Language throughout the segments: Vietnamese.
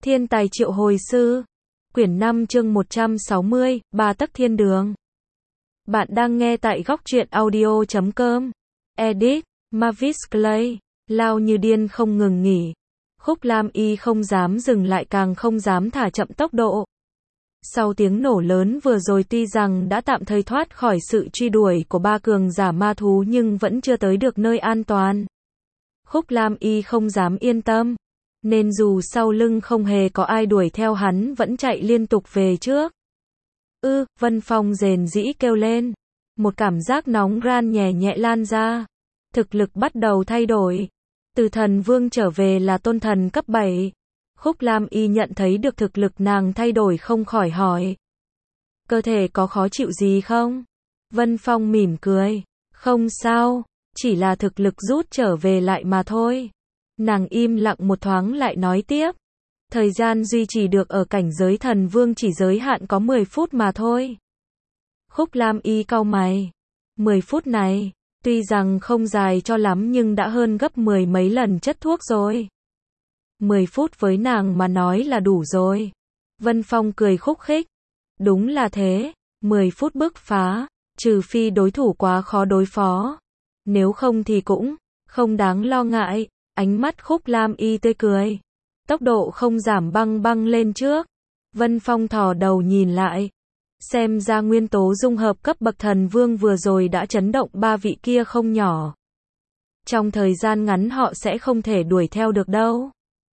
Thiên tài triệu hồi sư. Quyển 5 chương 160, Ba tấc thiên đường. Bạn đang nghe tại góc truyện audio.com. Edit, Mavis Clay. Lao như điên không ngừng nghỉ. Khúc Lam Y không dám dừng lại càng không dám thả chậm tốc độ. Sau tiếng nổ lớn vừa rồi tuy rằng đã tạm thời thoát khỏi sự truy đuổi của ba cường giả ma thú nhưng vẫn chưa tới được nơi an toàn. Khúc Lam Y không dám yên tâm. Nên dù sau lưng không hề có ai đuổi theo hắn vẫn chạy liên tục về trước. Vân Phong rền rĩ kêu lên. Một cảm giác nóng ran nhẹ nhẹ lan ra. Thực lực bắt đầu thay đổi. Từ thần vương trở về là tôn thần cấp 7. Khúc Lam Y nhận thấy được thực lực nàng thay đổi không khỏi hỏi. Cơ thể có khó chịu gì không? Vân Phong mỉm cười. Không sao, chỉ là thực lực rút trở về lại mà thôi. Nàng im lặng một thoáng lại nói tiếp. Thời gian duy trì được ở cảnh giới thần vương chỉ giới hạn có 10 phút mà thôi. Khúc Lam Y cau mày. 10 phút này, tuy rằng không dài cho lắm nhưng đã hơn gấp 10 mấy lần chất thuốc rồi. 10 phút với nàng mà nói là đủ rồi. Vân Phong cười khúc khích. Đúng là thế, 10 phút bứt phá, trừ phi đối thủ quá khó đối phó. Nếu không thì cũng không đáng lo ngại. Ánh mắt Khúc Lam Y tươi cười. Tốc độ không giảm băng băng lên trước. Vân Phong thò đầu nhìn lại. Xem ra nguyên tố dung hợp cấp bậc thần vương vừa rồi đã chấn động ba vị kia không nhỏ. Trong thời gian ngắn họ sẽ không thể đuổi theo được đâu.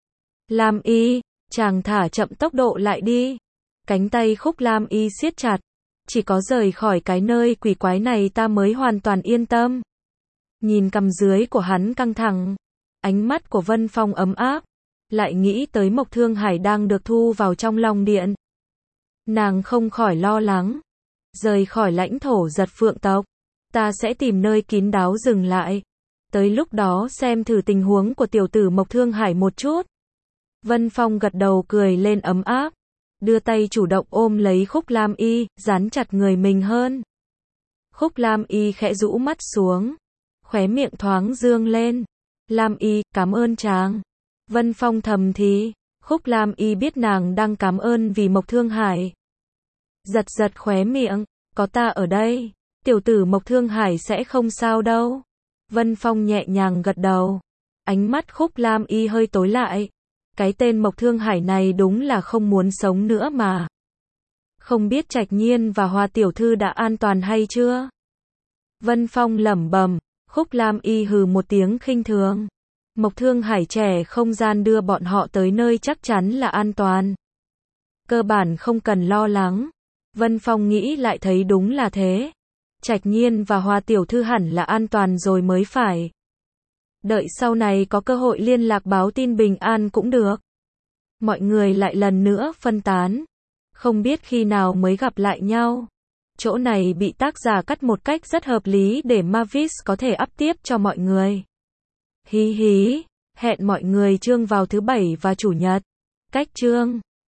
Lam Y, chàng thả chậm tốc độ lại đi. Cánh tay Khúc Lam Y siết chặt. Chỉ có rời khỏi cái nơi quỷ quái này ta mới hoàn toàn yên tâm. Nhìn cằm dưới của hắn căng thẳng. Ánh mắt của Vân Phong ấm áp. Lại nghĩ tới Mộc Thương Hải đang được thu vào trong Long Điện. Nàng không khỏi lo lắng. Rời khỏi lãnh thổ Giật Phượng tộc. Ta sẽ tìm nơi kín đáo dừng lại. Tới lúc đó xem thử tình huống của tiểu tử Mộc Thương Hải một chút. Vân Phong gật đầu cười lên ấm áp. Đưa tay chủ động ôm lấy Khúc Lam Y, dán chặt người mình hơn. Khúc Lam Y khẽ rũ mắt xuống. Khóe miệng thoáng dương lên. Lam Y, cảm ơn chàng. Vân Phong thầm thì. Khúc Lam Y biết nàng đang cảm ơn vì Mộc Thương Hải. Giật giật khóe miệng. Có ta ở đây. Tiểu tử Mộc Thương Hải sẽ không sao đâu. Vân Phong nhẹ nhàng gật đầu. Ánh mắt Khúc Lam Y hơi tối lại. Cái tên Mộc Thương Hải này đúng là không muốn sống nữa mà. Không biết Trạch Nhiên và Hoa tiểu thư đã an toàn hay chưa? Vân Phong lẩm bẩm. Khúc Lam Y hừ một tiếng khinh thường. Mộc Thương Hải trẻ không gian đưa bọn họ tới nơi chắc chắn là an toàn. Cơ bản không cần lo lắng. Vân Phong nghĩ lại thấy đúng là thế. Trạch Nhiên và Hoa tiểu thư hẳn là an toàn rồi mới phải. Đợi sau này có cơ hội liên lạc báo tin bình an cũng được. Mọi người lại lần nữa phân tán. Không biết khi nào mới gặp lại nhau. Chỗ này bị tác giả cắt một cách rất hợp lý để Mavis có thể up tiếp cho mọi người. Hí hí, hẹn mọi người chương vào thứ Bảy và Chủ nhật. Cách chương